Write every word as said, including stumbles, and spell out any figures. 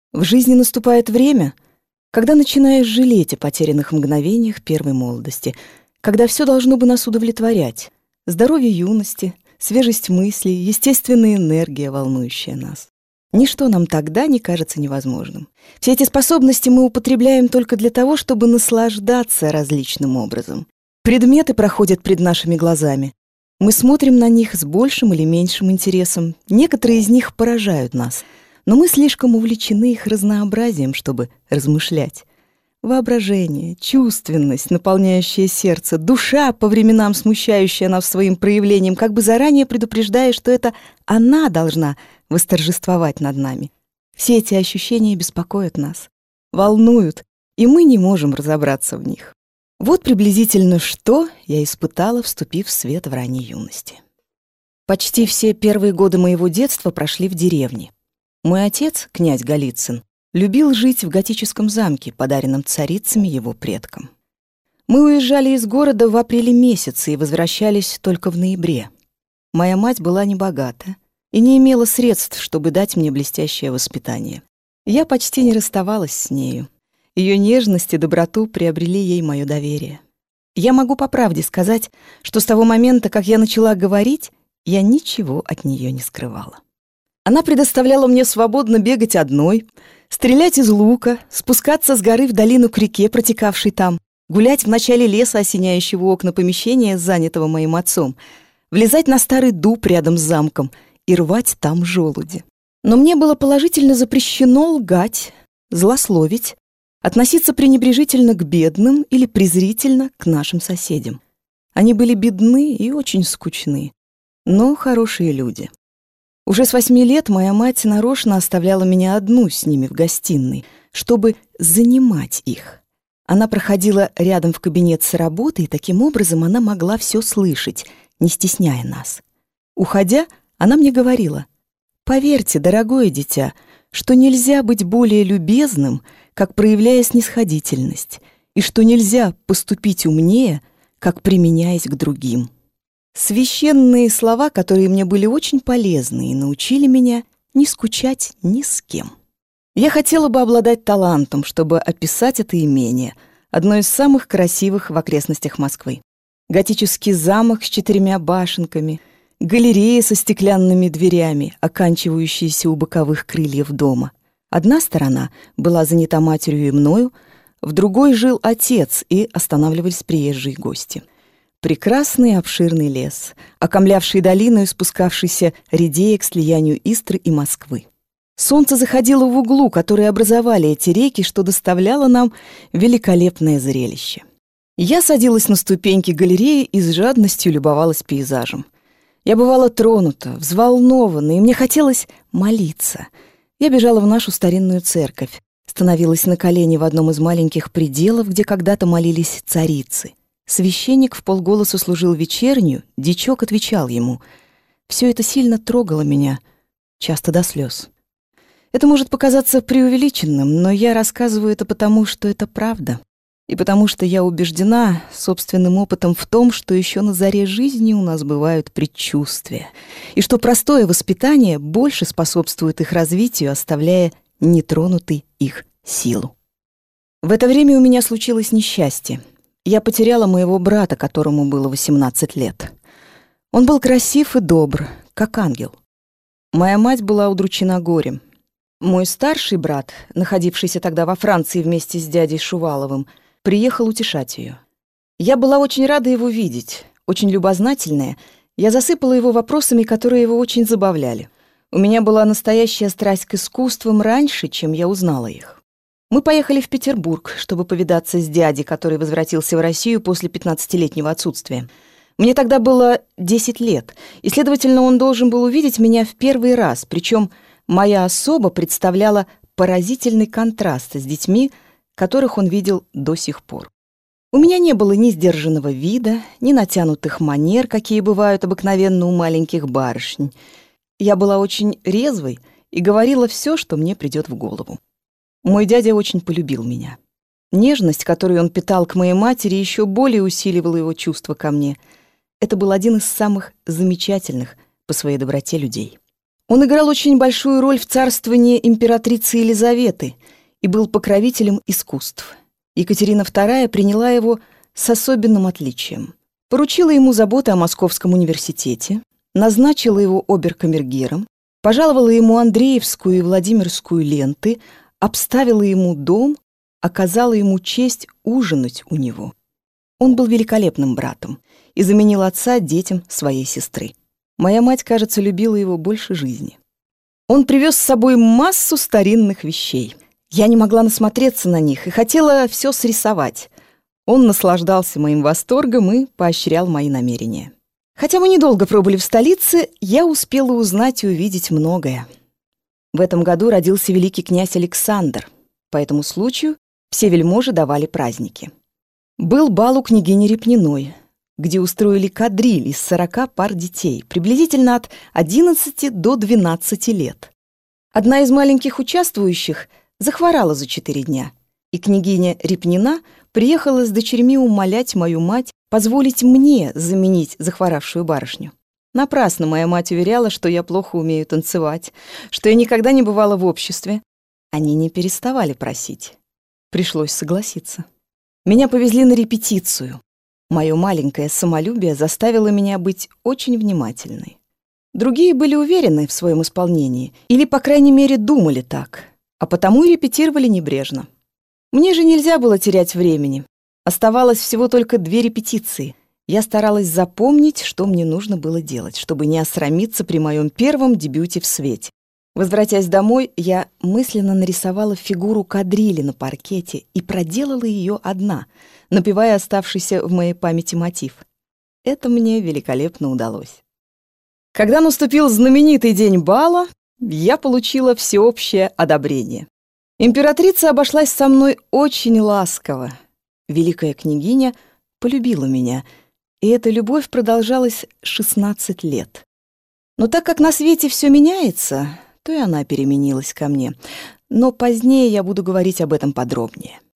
В жизни наступает время, когда начинаешь жалеть о потерянных мгновениях первой молодости, когда все должно бы нас удовлетворять. Здоровье юности, свежесть мыслей, естественная энергия, волнующая нас. Ничто нам тогда не кажется невозможным. Все эти способности мы употребляем только для того, чтобы наслаждаться различным образом. Предметы проходят пред нашими глазами. Мы смотрим на них с большим или меньшим интересом. Некоторые из них поражают нас, но мы слишком увлечены их разнообразием, чтобы размышлять. Воображение, чувственность, наполняющая сердце, душа, по временам смущающая нас своим проявлением, как бы заранее предупреждая, что это она должна восторжествовать над нами. Все эти ощущения беспокоят нас, волнуют, и мы не можем разобраться в них. Вот приблизительно что я испытала, вступив в свет в ранней юности. Почти все первые годы моего детства прошли в деревне. Мой отец, князь Голицын, любил жить в готическом замке, подаренном царицами его предкам. Мы уезжали из города в апреле месяце и возвращались только в ноябре. Моя мать была небогата и не имела средств, чтобы дать мне блестящее воспитание. Я почти не расставалась с нею. Ее нежность и доброту приобрели ей мое доверие. Я могу по правде сказать, что с того момента, как я начала говорить, я ничего от нее не скрывала. Она предоставляла мне свободно бегать одной, стрелять из лука, спускаться с горы в долину к реке, протекавшей там, гулять в начале леса, осеняющего окна помещения, занятого моим отцом, влезать на старый дуб рядом с замком и рвать там желуди. Но мне было положительно запрещено лгать, злословить, относиться пренебрежительно к бедным или презрительно к нашим соседям. Они были бедны и очень скучны, но хорошие люди. Уже с восьми лет моя мать нарочно оставляла меня одну с ними в гостиной, чтобы занимать их. Она проходила рядом в кабинет с работой, и таким образом она могла все слышать, не стесняя нас. Уходя, она мне говорила: «Поверьте, дорогое дитя, что нельзя быть более любезным, как проявляя снисходительность, и что нельзя поступить умнее, как применяясь к другим». Священные слова, которые мне были очень полезны и научили меня не скучать ни с кем. Я хотела бы обладать талантом, чтобы описать это имение, одно из самых красивых в окрестностях Москвы. Готический замок с четырьмя башенками, галерея со стеклянными дверями, оканчивающиеся у боковых крыльев дома. Одна сторона была занята матерью и мною, в другой жил отец, и останавливались приезжие гости. Прекрасный обширный лес, окомлявший долину и спускавшийся редея к слиянию Истры и Москвы. Солнце заходило в углу, который образовали эти реки, что доставляло нам великолепное зрелище. Я садилась на ступеньки галереи и с жадностью любовалась пейзажем. Я бывала тронута, взволнована, и мне хотелось молиться. Я бежала в нашу старинную церковь, становилась на колени в одном из маленьких пределов, где когда-то молились царицы. Священник вполголоса служил вечернюю, дичок отвечал ему. Все это сильно трогало меня, часто до слез. Это может показаться преувеличенным, но я рассказываю это потому, что это правда. И потому что я убеждена собственным опытом в том, что еще на заре жизни у нас бывают предчувствия, и что простое воспитание больше способствует их развитию, оставляя нетронутой их силу. В это время у меня случилось несчастье. Я потеряла моего брата, которому было восемнадцать лет. Он был красив и добр, как ангел. Моя мать была удручена горем. Мой старший брат, находившийся тогда во Франции вместе с дядей Шуваловым, приехал утешать ее. Я была очень рада его видеть, очень любознательная. Я засыпала его вопросами, которые его очень забавляли. У меня была настоящая страсть к искусствам раньше, чем я узнала их. Мы поехали в Петербург, чтобы повидаться с дядей, который возвратился в Россию после пятнадцатилетнего отсутствия. Мне тогда было десять лет, и, следовательно, он должен был увидеть меня в первый раз, причем моя особа представляла поразительный контраст с детьми, которых он видел до сих пор. У меня не было ни сдержанного вида, ни натянутых манер, какие бывают обыкновенно у маленьких барышень. Я была очень резвой и говорила все, что мне придет в голову. Мой дядя очень полюбил меня. Нежность, которую он питал к моей матери, еще более усиливала его чувства ко мне. Это был один из самых замечательных по своей доброте людей. Он играл очень большую роль в царствовании императрицы Елизаветы и был покровителем искусств. Екатерина вторая приняла его с особенным отличием. Поручила ему заботы о Московском университете, назначила его оберкамергером, пожаловала ему Андреевскую и Владимирскую ленты, обставила ему дом, оказала ему честь ужинать у него. Он был великолепным братом и заменил отца детям своей сестры. Моя мать, кажется, любила его больше жизни. Он привез с собой массу старинных вещей. Я не могла насмотреться на них и хотела все срисовать. Он наслаждался моим восторгом и поощрял мои намерения. Хотя мы недолго пробыли в столице, я успела узнать и увидеть многое. В этом году родился великий князь Александр. По этому случаю все вельможи давали праздники. Был бал у княгини Репниной, где устроили кадриль из сорока пар детей, приблизительно от одиннадцати до двенадцати лет. Одна из маленьких участвующих захворала за четыре дня, и княгиня Репнина приехала с дочерьми умолять мою мать позволить мне заменить захворавшую барышню. Напрасно моя мать уверяла, что я плохо умею танцевать, что я никогда не бывала в обществе. Они не переставали просить. Пришлось согласиться. Меня повезли на репетицию. Мое маленькое самолюбие заставило меня быть очень внимательной. Другие были уверены в своем исполнении, или, по крайней мере, думали так, а потому и репетировали небрежно. Мне же нельзя было терять времени. Оставалось всего только две репетиции. Я старалась запомнить, что мне нужно было делать, чтобы не осрамиться при моем первом дебюте в свете. Возвратясь домой, я мысленно нарисовала фигуру кадрили на паркете и проделала ее одна, напевая оставшийся в моей памяти мотив. Это мне великолепно удалось. Когда наступил знаменитый день бала, я получила всеобщее одобрение. Императрица обошлась со мной очень ласково. Великая княгиня полюбила меня, и эта любовь продолжалась шестнадцать лет. Но так как на свете все меняется, то и она переменилась ко мне. Но позднее я буду говорить об этом подробнее.